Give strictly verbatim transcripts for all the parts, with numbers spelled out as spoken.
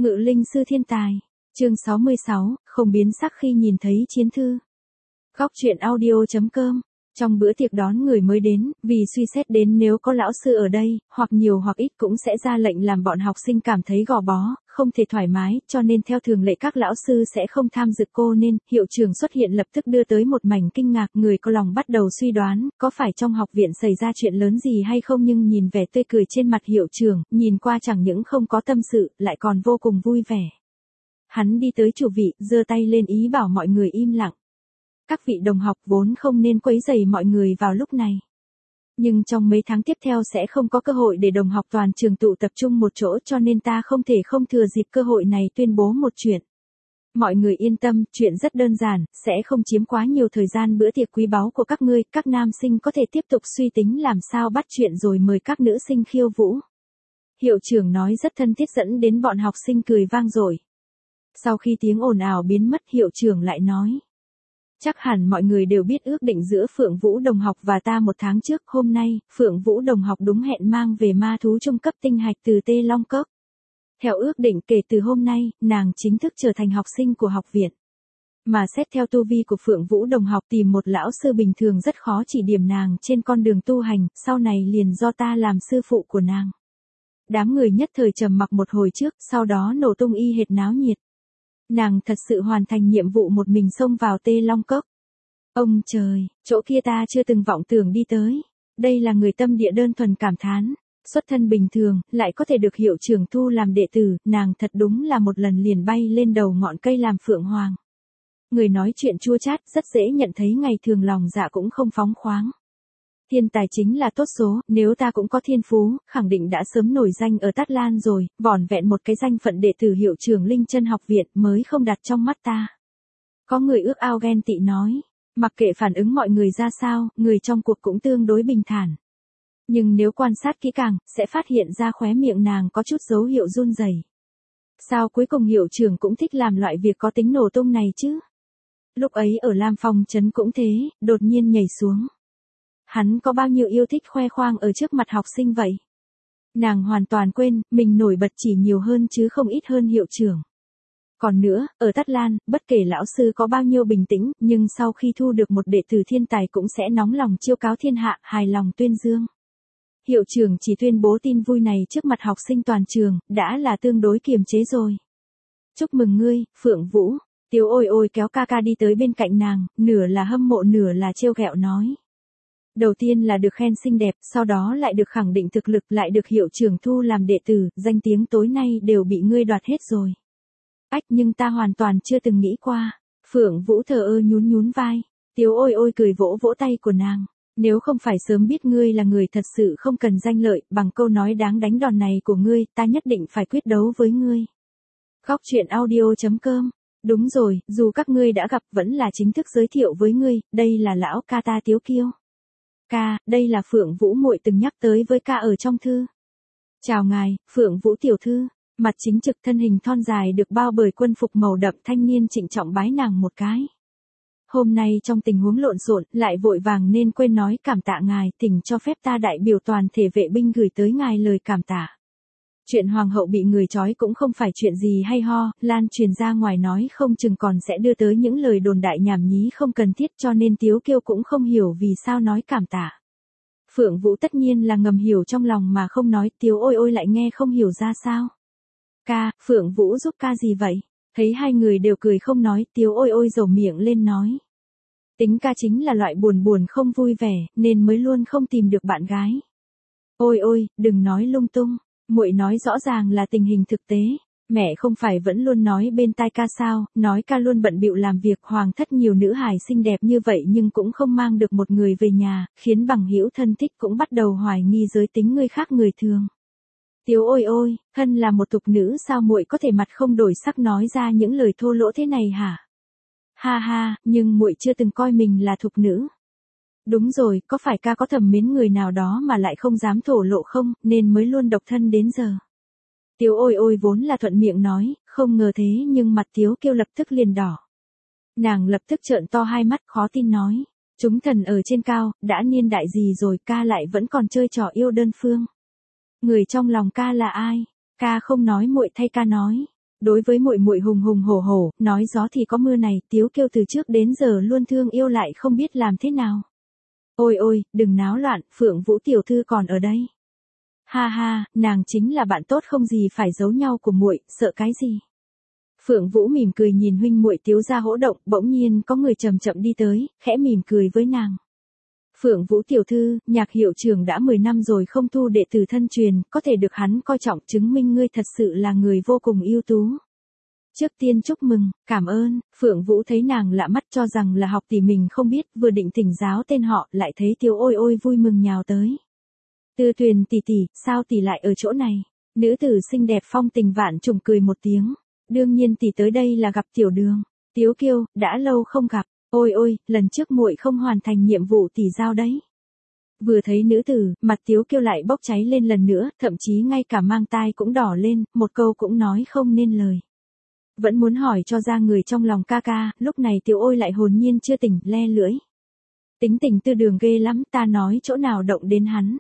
Ngự linh sư thiên tài. Chương sáu mươi sáu, không biến sắc khi nhìn thấy chiến thư. Góc truyện audio chấm com. Trong bữa tiệc đón người mới đến, vì suy xét đến nếu có lão sư ở đây, hoặc nhiều hoặc ít cũng sẽ ra lệnh làm bọn học sinh cảm thấy gò bó, không thể thoải mái, cho nên theo thường lệ các lão sư sẽ không tham dự cô nên, hiệu trưởng xuất hiện lập tức đưa tới một mảnh kinh ngạc, người có lòng bắt đầu suy đoán, có phải trong học viện xảy ra chuyện lớn gì hay không, nhưng nhìn vẻ tươi cười trên mặt hiệu trưởng, nhìn qua chẳng những không có tâm sự, lại còn vô cùng vui vẻ. Hắn đi tới chủ vị, giơ tay lên ý bảo mọi người im lặng. Các vị đồng học vốn không nên quấy rầy mọi người vào lúc này. Nhưng trong mấy tháng tiếp theo sẽ không có cơ hội để đồng học toàn trường tụ tập trung một chỗ, cho nên ta không thể không thừa dịp cơ hội này tuyên bố một chuyện. Mọi người yên tâm, chuyện rất đơn giản, sẽ không chiếm quá nhiều thời gian bữa tiệc quý báu của các ngươi, các nam sinh có thể tiếp tục suy tính làm sao bắt chuyện rồi mời các nữ sinh khiêu vũ. Hiệu trưởng nói rất thân thiết dẫn đến bọn học sinh cười vang dội. Sau khi tiếng ồn ào biến mất, hiệu trưởng lại nói. Chắc hẳn mọi người đều biết ước định giữa Phượng Vũ đồng học và ta một tháng trước, hôm nay, Phượng Vũ đồng học đúng hẹn mang về ma thú trung cấp tinh hạch từ Tê Long Cốc. Theo ước định kể từ hôm nay, nàng chính thức trở thành học sinh của học viện. Mà xét theo tu vi của Phượng Vũ đồng học tìm một lão sư bình thường rất khó chỉ điểm nàng trên con đường tu hành, sau này liền do ta làm sư phụ của nàng. Đám người nhất thời trầm mặc một hồi trước, sau đó nổ tung y hệt náo nhiệt. Nàng thật sự hoàn thành nhiệm vụ một mình xông vào Tê Long Cốc. Ông trời, chỗ kia ta chưa từng vọng tưởng đi tới. Đây là người tâm địa đơn thuần cảm thán. Xuất thân bình thường, lại có thể được hiệu trưởng thu làm đệ tử, nàng thật đúng là một lần liền bay lên đầu ngọn cây làm phượng hoàng. Người nói chuyện chua chát rất dễ nhận thấy ngày thường lòng dạ cũng không phóng khoáng. Thiên tài chính là tốt số, nếu ta cũng có thiên phú, khẳng định đã sớm nổi danh ở Tát Lan rồi, vỏn vẹn một cái danh phận đệ tử hiệu trưởng Linh Chân học viện mới không đặt trong mắt ta. Có người ước ao ghen tị nói, mặc kệ phản ứng mọi người ra sao, người trong cuộc cũng tương đối bình thản. Nhưng nếu quan sát kỹ càng, sẽ phát hiện ra khóe miệng nàng có chút dấu hiệu run rẩy. Sao cuối cùng hiệu trưởng cũng thích làm loại việc có tính nổ tung này chứ? Lúc ấy ở Lam Phong trấn cũng thế, đột nhiên nhảy xuống. Hắn có bao nhiêu yêu thích khoe khoang ở trước mặt học sinh vậy? Nàng hoàn toàn quên, mình nổi bật chỉ nhiều hơn chứ không ít hơn hiệu trưởng. Còn nữa, ở Tát Lan, bất kể lão sư có bao nhiêu bình tĩnh, nhưng sau khi thu được một đệ tử thiên tài cũng sẽ nóng lòng chiêu cáo thiên hạ, hài lòng tuyên dương. Hiệu trưởng chỉ tuyên bố tin vui này trước mặt học sinh toàn trường, đã là tương đối kiềm chế rồi. Chúc mừng ngươi, Phượng Vũ. Tiếu Ôi Ôi kéo ca ca đi tới bên cạnh nàng, nửa là hâm mộ nửa là trêu ghẹo nói. Đầu tiên là được khen xinh đẹp, sau đó lại được khẳng định thực lực, lại được hiệu trưởng thu làm đệ tử, danh tiếng tối nay đều bị ngươi đoạt hết rồi. Ách, nhưng ta hoàn toàn chưa từng nghĩ qua. Phượng Vũ thờ ơ nhún nhún vai. Tiếu Ôi Ôi cười vỗ vỗ tay của nàng. Nếu không phải sớm biết ngươi là người thật sự không cần danh lợi, bằng câu nói đáng đánh đòn này của ngươi, ta nhất định phải quyết đấu với ngươi. Góc truyện audio chấm com. Đúng rồi, dù các ngươi đã gặp vẫn là chính thức giới thiệu với ngươi, đây là lão ca ta Tiếu Kiêu. Ca, đây là Phượng Vũ muội từng nhắc tới với ca ở trong thư. Chào ngài, Phượng Vũ tiểu thư. Mặt chính trực thân hình thon dài được bao bởi quân phục màu đậm, thanh niên trịnh trọng bái nàng một cái. Hôm nay trong tình huống lộn xộn, lại vội vàng nên quên nói cảm tạ ngài, thỉnh cho phép ta đại biểu toàn thể vệ binh gửi tới ngài lời cảm tạ. Chuyện hoàng hậu bị người trói cũng không phải chuyện gì hay ho, lan truyền ra ngoài nói không chừng còn sẽ đưa tới những lời đồn đại nhảm nhí không cần thiết, cho nên Tiếu Kiêu cũng không hiểu vì sao nói cảm tạ. Phượng Vũ tất nhiên là ngầm hiểu trong lòng mà không nói, Tiếu Ôi Ôi lại nghe không hiểu ra sao. Ca, Phượng Vũ giúp ca gì vậy? Thấy hai người đều cười không nói, Tiếu Ôi Ôi dầu miệng lên nói. Tính ca chính là loại buồn buồn không vui vẻ, nên mới luôn không tìm được bạn gái. Ôi ôi, đừng nói lung tung, muội nói rõ ràng là tình hình thực tế. Mẹ không phải vẫn luôn nói bên tai ca sao, nói ca luôn bận bịu làm việc, hoàng thất nhiều nữ hài xinh đẹp như vậy nhưng cũng không mang được một người về nhà, khiến bằng hữu thân thích cũng bắt đầu hoài nghi giới tính người khác người thường. Tiếu Ôi Ôi, thân là một thục nữ sao muội có thể mặt không đổi sắc nói ra những lời thô lỗ thế này hả? Ha ha, nhưng muội chưa từng coi mình là thục nữ. Đúng rồi, có phải ca có thầm mến người nào đó mà lại không dám thổ lộ không, nên mới luôn độc thân đến giờ. Tiếu Ôi Ôi vốn là thuận miệng nói, không ngờ thế nhưng mặt Tiếu Kiêu lập tức liền đỏ. Nàng lập tức trợn to hai mắt khó tin nói, chúng thần ở trên cao, đã niên đại gì rồi ca lại vẫn còn chơi trò yêu đơn phương. Người trong lòng ca là ai? Ca không nói muội thay ca nói. Đối với muội muội hùng hùng hổ hổ, nói gió thì có mưa này, Tiếu Kiêu từ trước đến giờ luôn thương yêu lại không biết làm thế nào. Ôi ôi, đừng náo loạn, Phượng Vũ tiểu thư còn ở đây. Ha ha, nàng chính là bạn tốt không gì phải giấu nhau của muội, sợ cái gì. Phượng Vũ mỉm cười nhìn huynh muội Tiếu gia hỗ động, bỗng nhiên có người chậm chậm đi tới, khẽ mỉm cười với nàng. Phượng Vũ tiểu thư, Nhạc hiệu trưởng đã mười năm rồi không thu đệ tử thân truyền, có thể được hắn coi trọng chứng minh ngươi thật sự là người vô cùng ưu tú. Trước tiên chúc mừng, cảm ơn, Phượng Vũ thấy nàng lạ mắt cho rằng là học tỷ mình không biết, vừa định thỉnh giáo tên họ, lại thấy Tiếu ôi ôi vui mừng nhào tới. Tư Tuyền tỷ tỷ, sao tỷ lại ở chỗ này? Nữ tử xinh đẹp phong tình vạn trùng cười một tiếng. Đương nhiên tỷ tới đây là gặp tiểu đường. Tiếu Kiêu, đã lâu không gặp. Ôi ôi, lần trước muội không hoàn thành nhiệm vụ tỷ giao đấy. Vừa thấy nữ tử, mặt Tiếu Kiêu lại bốc cháy lên lần nữa, thậm chí ngay cả mang tai cũng đỏ lên, một câu cũng nói không nên lời. Vẫn muốn hỏi cho ra người trong lòng ca ca, lúc này Tiếu ôi lại hồn nhiên chưa tỉnh, le lưỡi. Tính tình Tư Đường ghê lắm, ta nói chỗ nào động đến hắn.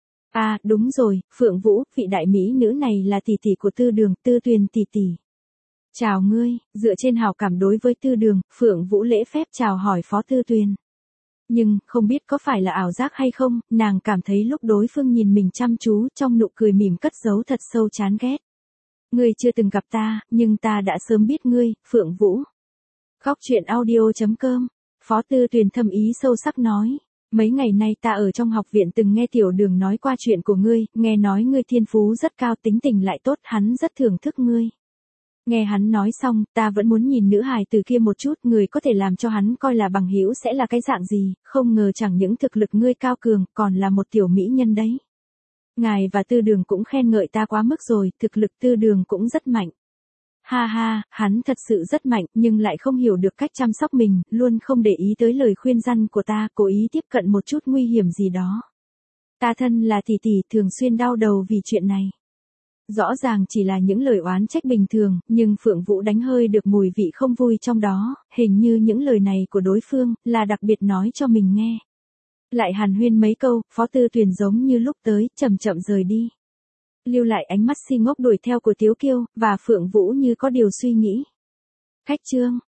À, đúng rồi, Phượng Vũ, vị đại mỹ nữ này là tỷ tỷ của Tư Đường, Tư Tuyền tỷ tỷ. Chào ngươi, dựa trên hảo cảm đối với Tư Đường, Phượng Vũ lễ phép chào hỏi Phó Tư Tuyền. Nhưng, không biết có phải là ảo giác hay không, nàng cảm thấy lúc đối phương nhìn mình chăm chú, trong nụ cười mỉm cất giấu thật sâu chán ghét. Ngươi chưa từng gặp ta, nhưng ta đã sớm biết ngươi, Phượng Vũ. Khóc chuyện audio chấm com, Phó Tư Tuyền thâm ý sâu sắc nói. Mấy ngày nay ta ở trong học viện từng nghe tiểu đường nói qua chuyện của ngươi, nghe nói ngươi thiên phú rất cao, tính tình lại tốt, hắn rất thưởng thức ngươi. Nghe hắn nói xong, ta vẫn muốn nhìn nữ hài từ kia một chút, người có thể làm cho hắn coi là bằng hữu sẽ là cái dạng gì, không ngờ chẳng những thực lực ngươi cao cường, còn là một tiểu mỹ nhân đấy. Ngài và Tư Đường cũng khen ngợi ta quá mức rồi, thực lực Tư Đường cũng rất mạnh. Ha ha, hắn thật sự rất mạnh, nhưng lại không hiểu được cách chăm sóc mình, luôn không để ý tới lời khuyên răn của ta, cố ý tiếp cận một chút nguy hiểm gì đó. Ta thân là tỷ tỷ, thường xuyên đau đầu vì chuyện này. Rõ ràng chỉ là những lời oán trách bình thường, nhưng Phượng Vũ đánh hơi được mùi vị không vui trong đó, hình như những lời này của đối phương, là đặc biệt nói cho mình nghe. Lại hàn huyên mấy câu, Phó Tư Tuyền giống như lúc tới, chậm chậm rời đi. Lưu lại ánh mắt si ngốc đuổi theo của Tiếu Kiêu, và Phượng Vũ như có điều suy nghĩ. Khách trương.